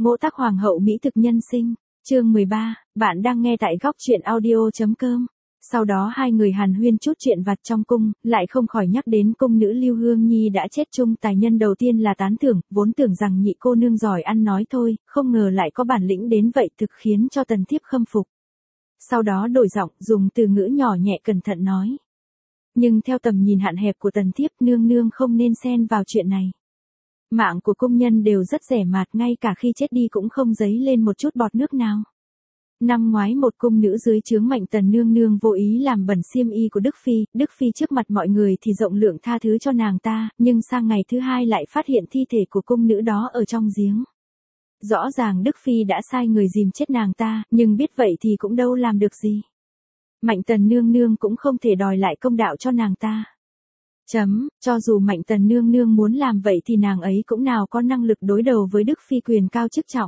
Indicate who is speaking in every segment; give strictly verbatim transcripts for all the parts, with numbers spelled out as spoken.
Speaker 1: Ngũ Tắc Hoàng hậu mỹ thực nhân sinh, chương mười ba, bạn đang nghe tại góc truyện audio.com. Sau đó hai người hàn huyên chút chuyện vặt trong cung, lại không khỏi nhắc đến cung nữ Lưu Hương Nhi đã chết chung tài nhân đầu tiên là tán thưởng, vốn tưởng rằng nhị cô nương giỏi ăn nói thôi, không ngờ lại có bản lĩnh đến vậy thực khiến cho tần thiếp khâm phục. Sau đó đổi giọng, dùng từ ngữ nhỏ nhẹ cẩn thận nói. Nhưng theo tầm nhìn hạn hẹp của tần thiếp, nương nương không nên xen vào chuyện này. Mạng của công nhân đều rất rẻ mạt, ngay cả khi chết đi cũng không dấy lên một chút bọt nước nào. Năm ngoái một cung nữ dưới trướng Mạnh Tần nương nương vô ý làm bẩn xiêm y của Đức Phi, Đức Phi trước mặt mọi người thì rộng lượng tha thứ cho nàng ta, nhưng sang ngày thứ hai lại phát hiện thi thể của cung nữ đó ở trong giếng. Rõ ràng Đức Phi đã sai người dìm chết nàng ta, nhưng biết vậy thì cũng đâu làm được gì. Mạnh Tần nương nương cũng không thể đòi lại công đạo cho nàng ta. Chấm, cho dù Mạnh Tần nương nương muốn làm vậy thì nàng ấy cũng nào có năng lực đối đầu với Đức Phi quyền cao chức trọng.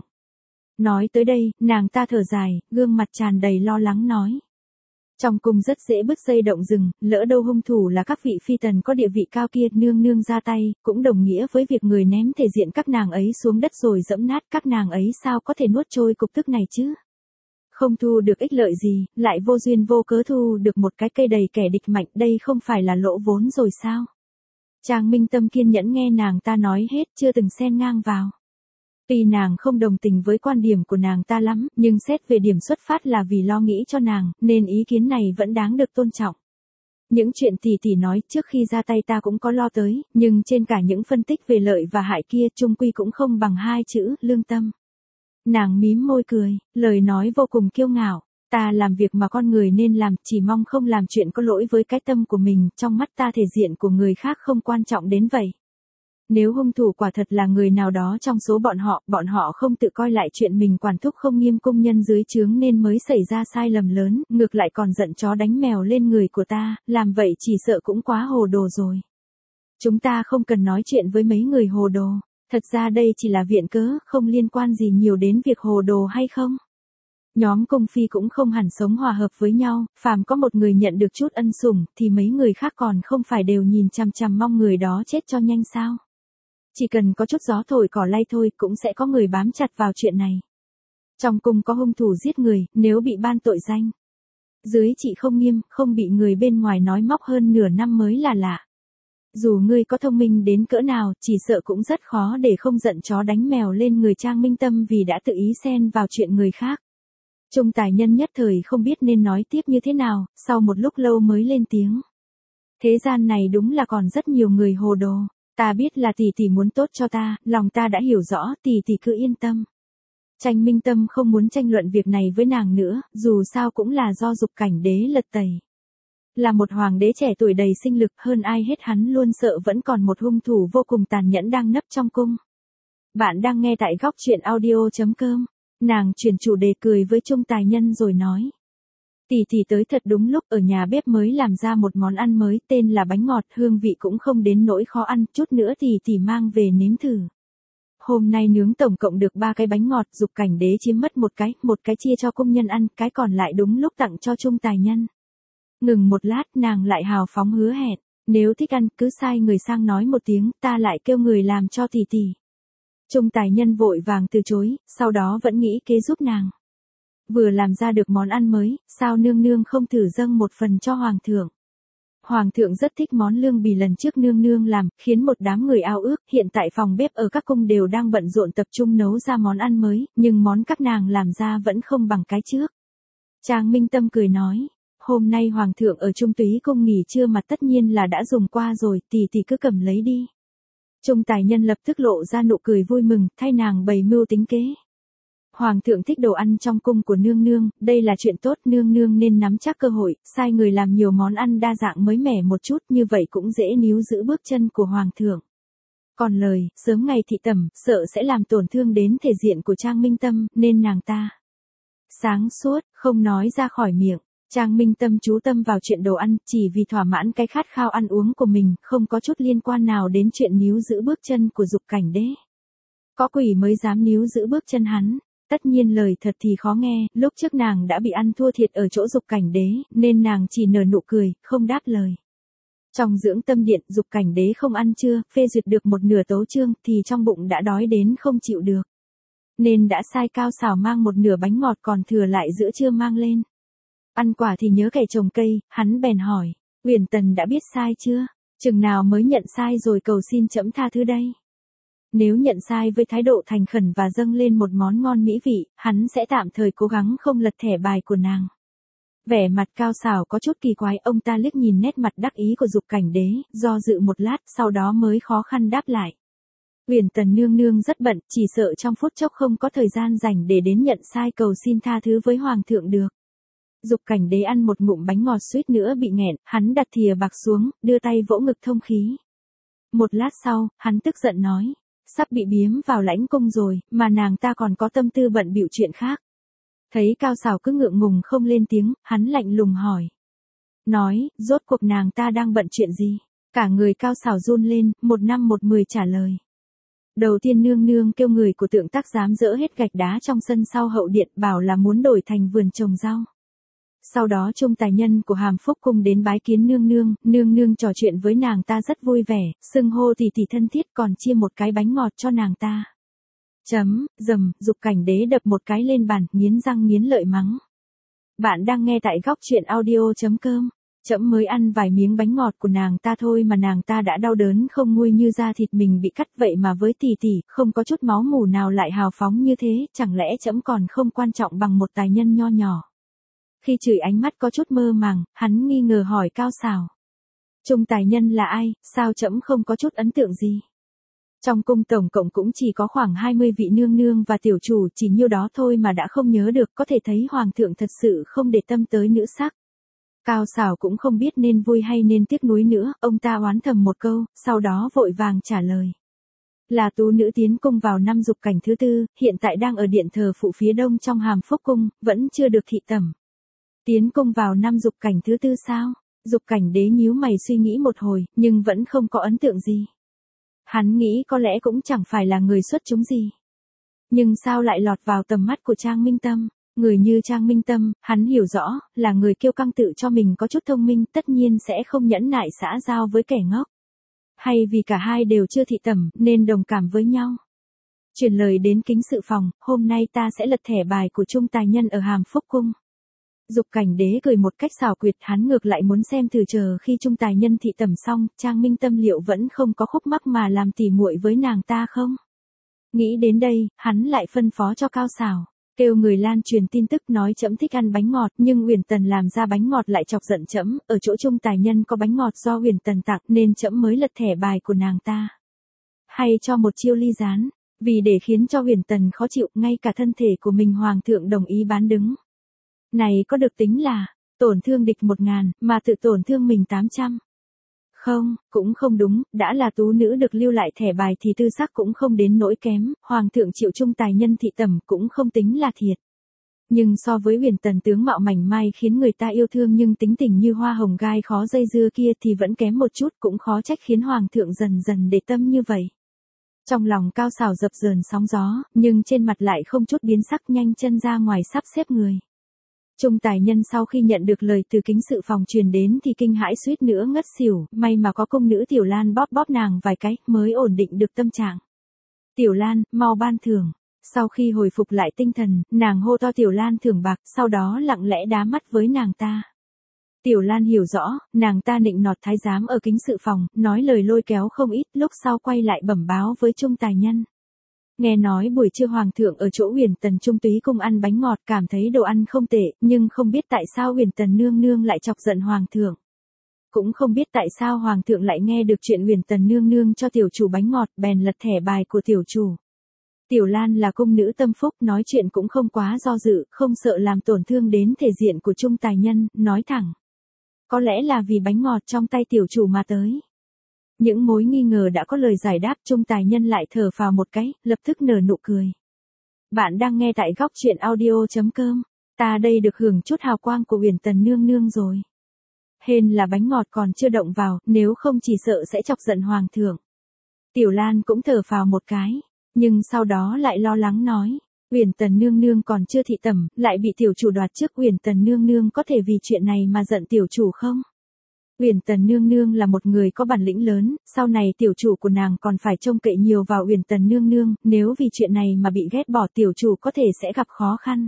Speaker 1: Nói tới đây, nàng ta thở dài, gương mặt tràn đầy lo lắng nói. Trong cung rất dễ bứt dây động rừng, lỡ đâu hung thủ là các vị phi tần có địa vị cao kia, nương nương ra tay, cũng đồng nghĩa với việc người ném thể diện các nàng ấy xuống đất rồi dẫm nát các nàng ấy, sao có thể nuốt trôi cục tức này chứ? Không thu được ích lợi gì, lại vô duyên vô cớ thu được một cái cây đầy kẻ địch mạnh, đây không phải là lỗ vốn rồi sao? Trang Minh Tâm kiên nhẫn nghe nàng ta nói hết, chưa từng xen ngang vào. Tuy nàng không đồng tình với quan điểm của nàng ta lắm, nhưng xét về điểm xuất phát là vì lo nghĩ cho nàng, nên ý kiến này vẫn đáng được tôn trọng. Những chuyện tỷ tỷ nói trước khi ra tay ta cũng có lo tới, nhưng trên cả những phân tích về lợi và hại kia chung quy cũng không bằng hai chữ, lương tâm. Nàng mím môi cười, lời nói vô cùng kiêu ngạo. Ta làm việc mà con người nên làm, chỉ mong không làm chuyện có lỗi với cái tâm của mình, trong mắt ta thể diện của người khác không quan trọng đến vậy. Nếu hung thủ quả thật là người nào đó trong số bọn họ, bọn họ không tự coi lại chuyện mình quản thúc không nghiêm công nhân dưới trướng nên mới xảy ra sai lầm lớn, ngược lại còn giận chó đánh mèo lên người của ta, làm vậy chỉ sợ cũng quá hồ đồ rồi. Chúng ta không cần nói chuyện với mấy người hồ đồ, thật ra đây chỉ là viện cớ, không liên quan gì nhiều đến việc hồ đồ hay không. Nhóm cung phi cũng không hẳn sống hòa hợp với nhau, phàm có một người nhận được chút ân sủng, thì mấy người khác còn không phải đều nhìn chằm chằm mong người đó chết cho nhanh sao. Chỉ cần có chút gió thổi cỏ lay thôi cũng sẽ có người bám chặt vào chuyện này. Trong cung có hung thủ giết người, nếu bị ban tội danh. Dưới trị không nghiêm, không bị người bên ngoài nói móc hơn nửa năm mới là lạ. Dù ngươi có thông minh đến cỡ nào, chỉ sợ cũng rất khó để không giận chó đánh mèo lên người Trang Minh Tâm vì đã tự ý xen vào chuyện người khác. Trung tài nhân nhất thời không biết nên nói tiếp như thế nào, sau một lúc lâu mới lên tiếng. Thế gian này đúng là còn rất nhiều người hồ đồ. Ta biết là tỷ tỷ muốn tốt cho ta, lòng ta đã hiểu rõ, tỷ tỷ cứ yên tâm. Tranh Minh Tâm không muốn tranh luận việc này với nàng nữa, dù sao cũng là do Dục Cảnh Đế lật tẩy. Là một hoàng đế trẻ tuổi đầy sinh lực, hơn ai hết hắn luôn sợ vẫn còn một hung thủ vô cùng tàn nhẫn đang nấp trong cung. Bạn đang nghe tại góc truyện audio.com. Nàng chuyển chủ đề cười với Trung tài nhân rồi nói. Tỷ tỷ tới thật đúng lúc, ở nhà bếp mới làm ra một món ăn mới tên là bánh ngọt, hương vị cũng không đến nỗi khó ăn, chút nữa thì tỷ mang về nếm thử. Hôm nay nướng tổng cộng được ba cái bánh ngọt, Dục Cảnh Đế chiếm mất một cái, một cái chia cho công nhân ăn, cái còn lại đúng lúc tặng cho Trung tài nhân. Ngừng một lát nàng lại hào phóng hứa hẹn, nếu thích ăn cứ sai người sang nói một tiếng, ta lại kêu người làm cho tỷ tỷ. Trung tài nhân vội vàng từ chối, sau đó vẫn nghĩ kế giúp nàng. Vừa làm ra được món ăn mới, sao nương nương không thử dâng một phần cho hoàng thượng. Hoàng thượng rất thích món lương bì lần trước nương nương làm, khiến một đám người ao ước, hiện tại phòng bếp ở các cung đều đang bận rộn tập trung nấu ra món ăn mới, nhưng món các nàng làm ra vẫn không bằng cái trước. Trang Minh Tâm cười nói, hôm nay hoàng thượng ở Trung Túy cung nghỉ trưa mà tất nhiên là đã dùng qua rồi, tỷ tỷ cứ cầm lấy đi. Trung tài nhân lập tức lộ ra nụ cười vui mừng, thay nàng bày mưu tính kế. Hoàng thượng thích đồ ăn trong cung của nương nương, đây là chuyện tốt, nương nương nên nắm chắc cơ hội, sai người làm nhiều món ăn đa dạng mới mẻ một chút, như vậy cũng dễ níu giữ bước chân của hoàng thượng. Còn lời, sớm ngày thị tẩm, sợ sẽ làm tổn thương đến thể diện của Trang Minh Tâm, nên nàng ta sáng suốt, không nói ra khỏi miệng. Trang Minh Tâm chú tâm vào chuyện đồ ăn, chỉ vì thỏa mãn cái khát khao ăn uống của mình, không có chút liên quan nào đến chuyện níu giữ bước chân của Dục Cảnh Đế. Có quỷ mới dám níu giữ bước chân hắn. Tất nhiên lời thật thì khó nghe, lúc trước nàng đã bị ăn thua thiệt ở chỗ Dục Cảnh Đế, nên nàng chỉ nở nụ cười, không đáp lời. Trong dưỡng tâm điện, Dục Cảnh Đế không ăn trưa, phê duyệt được một nửa tấu chương, thì trong bụng đã đói đến không chịu được. nên đã sai Cao Sảo mang một nửa bánh ngọt còn thừa lại giữa trưa mang lên. Ăn quả thì nhớ kẻ trồng cây, hắn bèn hỏi, Uyển Tần đã biết sai chưa? Chừng nào mới nhận sai rồi cầu xin trẫm tha thứ đây? Nếu nhận sai với thái độ thành khẩn và dâng lên một món ngon mỹ vị, hắn sẽ tạm thời cố gắng không lật thẻ bài của nàng. Vẻ mặt Cao Sảo có chút kỳ quái, ông ta liếc nhìn nét mặt đắc ý của Dục Cảnh Đế, do dự một lát, sau đó mới khó khăn đáp lại. Uyển Tần nương nương rất bận, chỉ sợ trong phút chốc không có thời gian rảnh để đến nhận sai cầu xin tha thứ với hoàng thượng được. Dục Cảnh Đế ăn một ngụm bánh ngọt suýt nữa bị nghẹn, hắn đặt thìa bạc xuống, đưa tay vỗ ngực thông khí. Một lát sau, hắn tức giận nói, sắp bị biếm vào lãnh cung rồi, mà nàng ta còn có tâm tư bận bịu chuyện khác. Thấy Cao Sảo cứ ngượng ngùng không lên tiếng, hắn lạnh lùng hỏi. Nói, rốt cuộc nàng ta đang bận chuyện gì? Cả người Cao Sảo run lên, một năm một mười trả lời. Đầu tiên nương nương kêu người của Tượng Tác Giám dỡ hết gạch đá trong sân sau hậu điện, bảo là muốn đổi thành vườn trồng rau. Sau đó trung tài nhân của Hàm Phúc cung đến bái kiến nương nương, nương nương trò chuyện với nàng ta rất vui vẻ, xưng hô tỷ tỷ thân thiết, còn chia một cái bánh ngọt cho nàng ta. Chấm, dầm, Dục Cảnh Đế đập một cái lên bàn, nghiến răng nghiến lợi mắng. Bạn đang nghe tại góc truyện audio.com. Trẫm mới ăn vài miếng bánh ngọt của nàng ta thôi mà nàng ta đã đau đớn không nguôi như da thịt mình bị cắt vậy, mà với tỷ tỷ, không có chút máu mủ nào lại hào phóng như thế, chẳng lẽ trẫm còn không quan trọng bằng một tài nhân nho nhỏ. Khi chửi ánh mắt có chút mơ màng, hắn nghi ngờ hỏi Cao Sảo. Trung tài nhân là ai, sao trẫm không có chút ấn tượng gì? Trong cung tổng cộng cũng chỉ có khoảng hai mươi vị nương nương và tiểu chủ, chỉ nhiêu đó thôi mà đã không nhớ được, có thể thấy hoàng thượng thật sự không để tâm tới nữ sắc. Cao Sảo cũng không biết nên vui hay nên tiếc nuối nữa, ông ta oán thầm một câu, sau đó vội vàng trả lời. Là tú nữ tiến cung vào năm Dục Cảnh thứ tư, hiện tại đang ở điện thờ phụ phía đông trong Hàm Phúc cung, vẫn chưa được thị tẩm. Tiến cung vào năm Dục Cảnh thứ tư sao? Dục Cảnh Đế nhíu mày suy nghĩ một hồi, nhưng vẫn không có ấn tượng gì. Hắn nghĩ có lẽ cũng chẳng phải là người xuất chúng gì. Nhưng sao lại lọt vào tầm mắt của Trang Minh Tâm? Người như Trang Minh Tâm, hắn hiểu rõ, là người kiêu căng tự cho mình có chút thông minh, tất nhiên sẽ không nhẫn nại xã giao với kẻ ngốc. Hay vì cả hai đều chưa thị tẩm, nên đồng cảm với nhau. Truyền lời đến kính sự phòng, hôm nay ta sẽ lật thẻ bài của trung tài nhân ở Hàm Phúc cung. Dục Cảnh Đế cười một cách xảo quyệt, hắn ngược lại muốn xem thử chờ khi trung tài nhân thị tẩm xong, Trang Minh Tâm liệu vẫn không có khúc mắc mà làm tỉ muội với nàng ta không? Nghĩ đến đây, hắn lại phân phó cho Cao Sảo, kêu người lan truyền tin tức nói trẫm thích ăn bánh ngọt, nhưng Uyển Tần làm ra bánh ngọt lại chọc giận trẫm, ở chỗ trung tài nhân có bánh ngọt do Uyển Tần tặng nên trẫm mới lật thẻ bài của nàng ta. Hay cho một chiêu ly gián, vì để khiến cho Uyển Tần khó chịu, ngay cả thân thể của mình hoàng thượng đồng ý bán đứng. Này có được tính là tổn thương địch một ngàn, mà tự tổn thương mình tám trăm. Không, cũng không đúng, đã là tú nữ được lưu lại thẻ bài thì tư sắc cũng không đến nỗi kém, hoàng thượng chịu trung tài nhân thị tẩm cũng không tính là thiệt. Nhưng so với Uyển Tần tướng mạo mảnh mai khiến người ta yêu thương nhưng tính tình như hoa hồng gai khó dây dưa kia thì vẫn kém một chút, cũng khó trách khiến hoàng thượng dần dần để tâm như vậy. Trong lòng Cao Sảo dập dờn sóng gió, nhưng trên mặt lại không chút biến sắc, nhanh chân ra ngoài sắp xếp người. Trung tài nhân sau khi nhận được lời từ kính sự phòng truyền đến thì kinh hãi suýt nữa ngất xỉu, may mà có cung nữ Tiểu Lan bóp bóp nàng vài cái, mới ổn định được tâm trạng. Tiểu Lan, mau ban thưởng. Sau khi hồi phục lại tinh thần, nàng hô to Tiểu Lan thưởng bạc, sau đó lặng lẽ đá mắt với nàng ta. Tiểu Lan hiểu rõ, nàng ta nịnh nọt thái giám ở kính sự phòng, nói lời lôi kéo không ít, lúc sau quay lại bẩm báo với trung tài nhân. Nghe nói buổi trưa hoàng thượng ở chỗ Uyển Tần Trung túy cung ăn bánh ngọt, cảm thấy đồ ăn không tệ, nhưng không biết tại sao Uyển Tần nương nương lại chọc giận hoàng thượng. Cũng không biết tại sao hoàng thượng lại nghe được chuyện Uyển Tần nương nương cho tiểu chủ bánh ngọt, bèn lật thẻ bài của tiểu chủ. Tiểu Lan là cung nữ tâm phúc, nói chuyện cũng không quá do dự, không sợ làm tổn thương đến thể diện của trung tài nhân, nói thẳng. Có lẽ là vì bánh ngọt trong tay tiểu chủ mà tới. Những mối nghi ngờ đã có lời giải đáp, trung tài nhân lại thở phào một cái, lập tức nở nụ cười. Bạn đang nghe tại góc truyện audio.com. Ta đây được hưởng chút hào quang của Uyển Tần nương nương rồi. Hên là bánh ngọt còn chưa động vào, nếu không chỉ sợ sẽ chọc giận hoàng thượng. Tiểu Lan cũng thở phào một cái, nhưng sau đó lại lo lắng nói. Uyển Tần nương nương còn chưa thị tẩm, lại bị tiểu chủ đoạt trước, Uyển Tần nương nương có thể vì chuyện này mà giận tiểu chủ không? Uyển Tần nương nương là một người có bản lĩnh lớn, sau này tiểu chủ của nàng còn phải trông cậy nhiều vào Uyển Tần nương nương, nếu vì chuyện này mà bị ghét bỏ tiểu chủ có thể sẽ gặp khó khăn.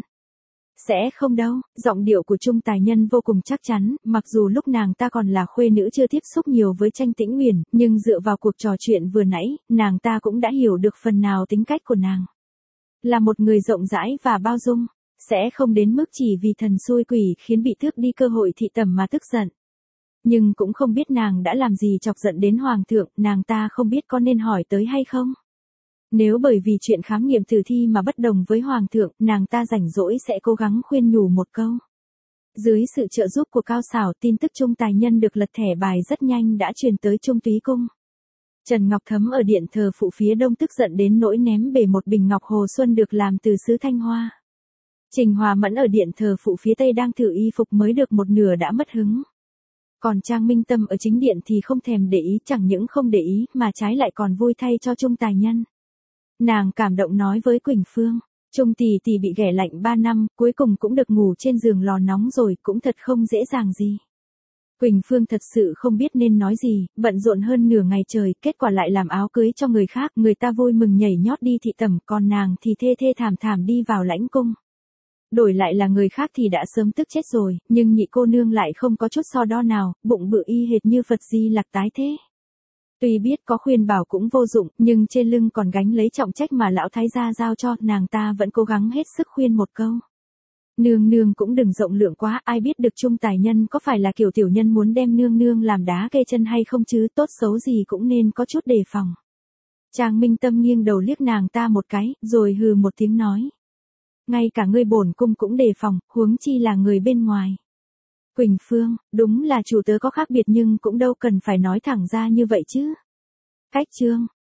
Speaker 1: Sẽ không đâu, giọng điệu của Trung Tài Nhân vô cùng chắc chắn, mặc dù lúc nàng ta còn là khuê nữ chưa tiếp xúc nhiều với Tranh Tĩnh Uyển, nhưng dựa vào cuộc trò chuyện vừa nãy, nàng ta cũng đã hiểu được phần nào tính cách của nàng. Là một người rộng rãi và bao dung, sẽ không đến mức chỉ vì thần xui quỷ khiến bị tước đi cơ hội thị tẩm mà tức giận. Nhưng cũng không biết nàng đã làm gì chọc giận đến hoàng thượng, nàng ta không biết có nên hỏi tới hay không. Nếu bởi vì chuyện khám nghiệm tử thi mà bất đồng với hoàng thượng, nàng ta rảnh rỗi sẽ cố gắng khuyên nhủ một câu. Dưới sự trợ giúp của Cao Xảo, tin tức Trung Tài Nhân được lật thẻ bài rất nhanh đã truyền tới Trung Túy Cung. Trần Ngọc Thấm ở điện thờ phụ phía đông tức giận đến nỗi ném bể một bình ngọc hồ xuân được làm từ sứ Thanh Hoa. Trình Hòa Mẫn ở điện thờ phụ phía tây đang thử y phục mới được một nửa đã mất hứng. Còn Trang Minh Tâm ở chính điện thì không thèm để ý, chẳng những không để ý mà trái lại còn vui thay cho Trung Tài Nhân. Nàng cảm động nói với Quỳnh Phương, Trung tỷ tỷ bị ghẻ lạnh ba năm, cuối cùng cũng được ngủ trên giường lò nóng rồi, cũng thật không dễ dàng gì. Quỳnh Phương thật sự không biết nên nói gì, bận rộn hơn nửa ngày trời, kết quả lại làm áo cưới cho người khác, người ta vui mừng nhảy nhót đi thị tẩm, còn nàng thì thê thê thảm thảm đi vào lãnh cung. Đổi lại là người khác thì đã sớm tức chết rồi, nhưng nhị cô nương lại không có chút so đo nào, bụng bự y hệt như Phật Di Lặc tái thế. Tuy biết có khuyên bảo cũng vô dụng, nhưng trên lưng còn gánh lấy trọng trách mà lão thái gia giao cho, nàng ta vẫn cố gắng hết sức khuyên một câu. Nương nương cũng đừng rộng lượng quá, ai biết được Trung Tài Nhân có phải là kiểu tiểu nhân muốn đem nương nương làm đá kê chân hay không chứ, tốt xấu gì cũng nên có chút đề phòng. Trang Minh Tâm nghiêng đầu liếc nàng ta một cái, rồi hừ một tiếng nói. Ngay cả ngươi bổn cung cũng đề phòng, huống chi là người bên ngoài. Quỳnh Phương, đúng là chủ tớ có khác biệt nhưng cũng đâu cần phải nói thẳng ra như vậy chứ. Cách chương,